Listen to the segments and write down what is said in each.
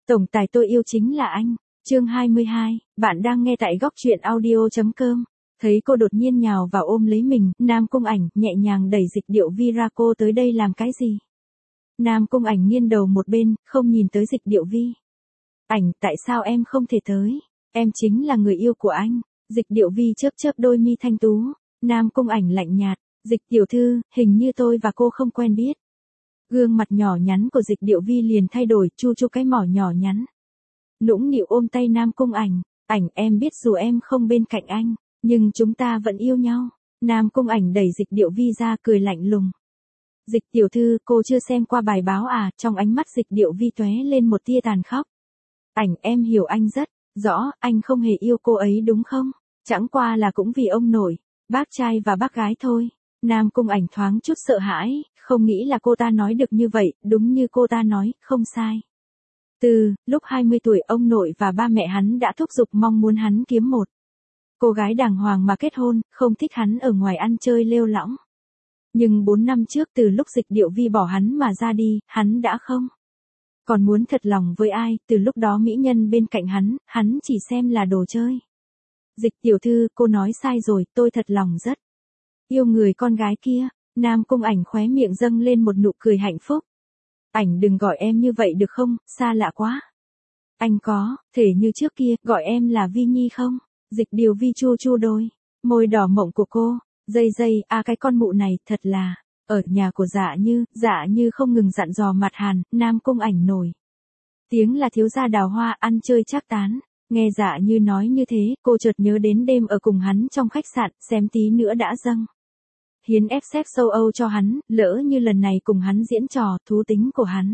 Tổng tài tôi yêu chính là anh. Chương 22, bạn đang nghe tại góc truyện audio.com. Thấy cô đột nhiên nhào vào ôm lấy mình, Nam Cung Ảnh nhẹ nhàng đẩy Dịch Điệu Vi ra. Cô tới đây làm cái gì? Nam Cung Ảnh nghiêng đầu một bên, không nhìn tới Dịch Điệu Vi. Ảnh, tại sao em không thể tới? Em chính là người yêu của anh. Dịch Điệu Vi chớp chớp đôi mi thanh tú. Nam Cung Ảnh lạnh nhạt, Dịch tiểu thư, hình như tôi và cô không quen biết. Gương mặt nhỏ nhắn của Dịch Điệu Vi liền thay đổi, chu chu cái mỏ nhỏ nhắn. Nũng nịu ôm tay Nam Cung Ảnh, Ảnh em biết dù em không bên cạnh anh, nhưng chúng ta vẫn yêu nhau. Nam Cung Ảnh đẩy Dịch Điệu Vi ra cười lạnh lùng. Dịch tiểu thư, cô chưa xem qua bài báo à? Trong ánh mắt Dịch Điệu Vi tóe lên một tia tàn khốc. Ảnh em hiểu anh rất rõ, anh không hề yêu cô ấy đúng không? Chẳng qua là cũng vì ông nội, bác trai và bác gái thôi. Nam Cung Ảnh thoáng chút sợ hãi, không nghĩ là cô ta nói được như vậy, đúng như cô ta nói, không sai. Từ lúc 20 tuổi ông nội và ba mẹ hắn đã thúc giục mong muốn hắn kiếm một cô gái đàng hoàng mà kết hôn, không thích hắn ở ngoài ăn chơi lêu lõng. Nhưng 4 năm trước từ lúc Dịch Điệu Vi bỏ hắn mà ra đi, hắn đã không còn muốn thật lòng với ai, từ lúc đó mỹ nhân bên cạnh hắn chỉ xem là đồ chơi. Dịch tiểu thư, cô nói sai rồi, tôi thật lòng rất yêu người con gái kia. Nam Cung Ảnh khóe miệng dâng lên một nụ cười hạnh phúc. Ảnh đừng gọi em như vậy được không, xa lạ quá. Anh có thể như trước kia, gọi em là Vi Nhi không? Dịch Điệu Vi chu chu đôi môi đỏ mộng của cô, dây, cái con mụ này, thật là, ở nhà của Dạ Như không ngừng dặn dò Mạt Hàn. Nam Cung Ảnh nổi tiếng là thiếu gia đào hoa, ăn chơi trác tán. Nghe Dạ Như nói như thế, cô chợt nhớ đến đêm ở cùng hắn trong khách sạn, xém tí nữa đã dâng hiến F châu Âu cho hắn, lỡ như lần này cùng hắn diễn trò, thú tính của hắn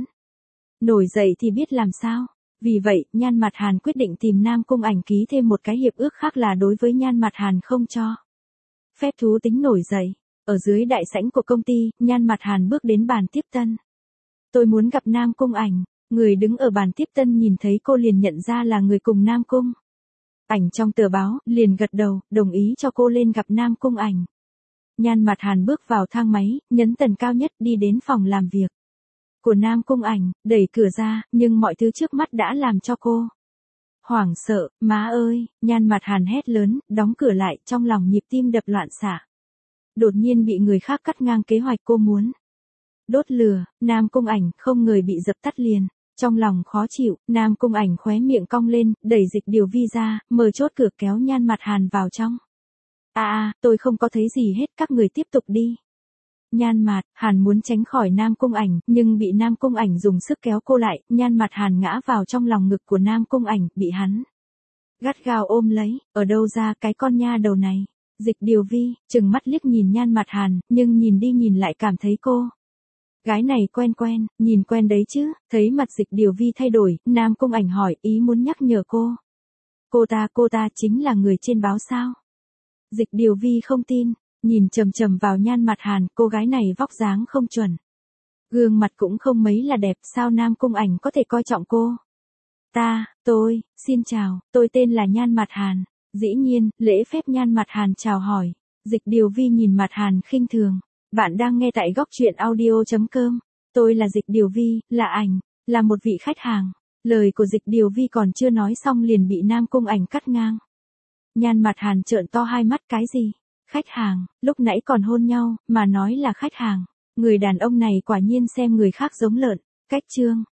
nổi dậy thì biết làm sao. Vì vậy, Nhan Mạt Hàn quyết định tìm Nam Cung Ảnh ký thêm một cái hiệp ước khác, là đối với Nhan Mạt Hàn không cho phép thú tính nổi dậy. Ở dưới đại sảnh của công ty, Nhan Mạt Hàn bước đến bàn tiếp tân. Tôi muốn gặp Nam Cung Ảnh. Người đứng ở bàn tiếp tân nhìn thấy cô liền nhận ra là người cùng Nam Cung Ảnh trong tờ báo, liền gật đầu, đồng ý cho cô lên gặp Nam Cung Ảnh. Nhan Mạt Hàn bước vào thang máy, nhấn tầng cao nhất, đi đến phòng làm việc của Nam Cung Ảnh, đẩy cửa ra, nhưng mọi thứ trước mắt đã làm cho cô hoảng sợ. Má ơi! Nhan Mạt Hàn hét lớn, đóng cửa lại, trong lòng nhịp tim đập loạn xạ. Đột nhiên bị người khác cắt ngang kế hoạch cô muốn đốt lửa. Nam Cung Ảnh không ngờ bị dập tắt liền. Trong lòng khó chịu, Nam Cung Ảnh khóe miệng cong lên, đẩy Dịch Điệu Vi ra, mở chốt cửa kéo Nhan Mạt Hàn vào trong. Tôi không có thấy gì hết, các người tiếp tục đi. Nhan Mạt Hàn muốn tránh khỏi Nam Cung Ảnh, nhưng bị Nam Cung Ảnh dùng sức kéo cô lại. Nhan Mạt Hàn ngã vào trong lòng ngực của Nam Cung Ảnh, bị hắn gắt gao ôm lấy. Ở đâu ra cái con nha đầu này? Dịch Điệu Vi trừng mắt liếc nhìn Nhan Mạt Hàn, nhưng nhìn đi nhìn lại cảm thấy cô gái này quen, nhìn quen đấy chứ. Thấy mặt Dịch Điệu Vi thay đổi, Nam Cung Ảnh hỏi, ý muốn nhắc nhở cô. Cô ta chính là người trên báo sao? Dịch Điệu Vi không tin, nhìn chằm vào Nhan Mạt Hàn, cô gái này vóc dáng không chuẩn, gương mặt cũng không mấy là đẹp, sao Nam Cung Ảnh có thể coi trọng cô? Xin chào, tôi tên là Nhan Mạt Hàn. Dĩ nhiên, lễ phép Nhan Mạt Hàn chào hỏi. Dịch Điệu Vi nhìn Mạt Hàn khinh thường. Bạn đang nghe tại góc truyện audio.com. Tôi là Dịch Điệu Vi, là Ảnh, là một vị khách hàng. Lời của Dịch Điệu Vi còn chưa nói xong liền bị Nam Cung Ảnh cắt ngang. Nhan Mạt Hàn trợn to hai mắt, cái gì? Khách hàng, lúc nãy còn hôn nhau, mà nói là khách hàng. Người đàn ông này quả nhiên xem người khác giống lợn. Cách chương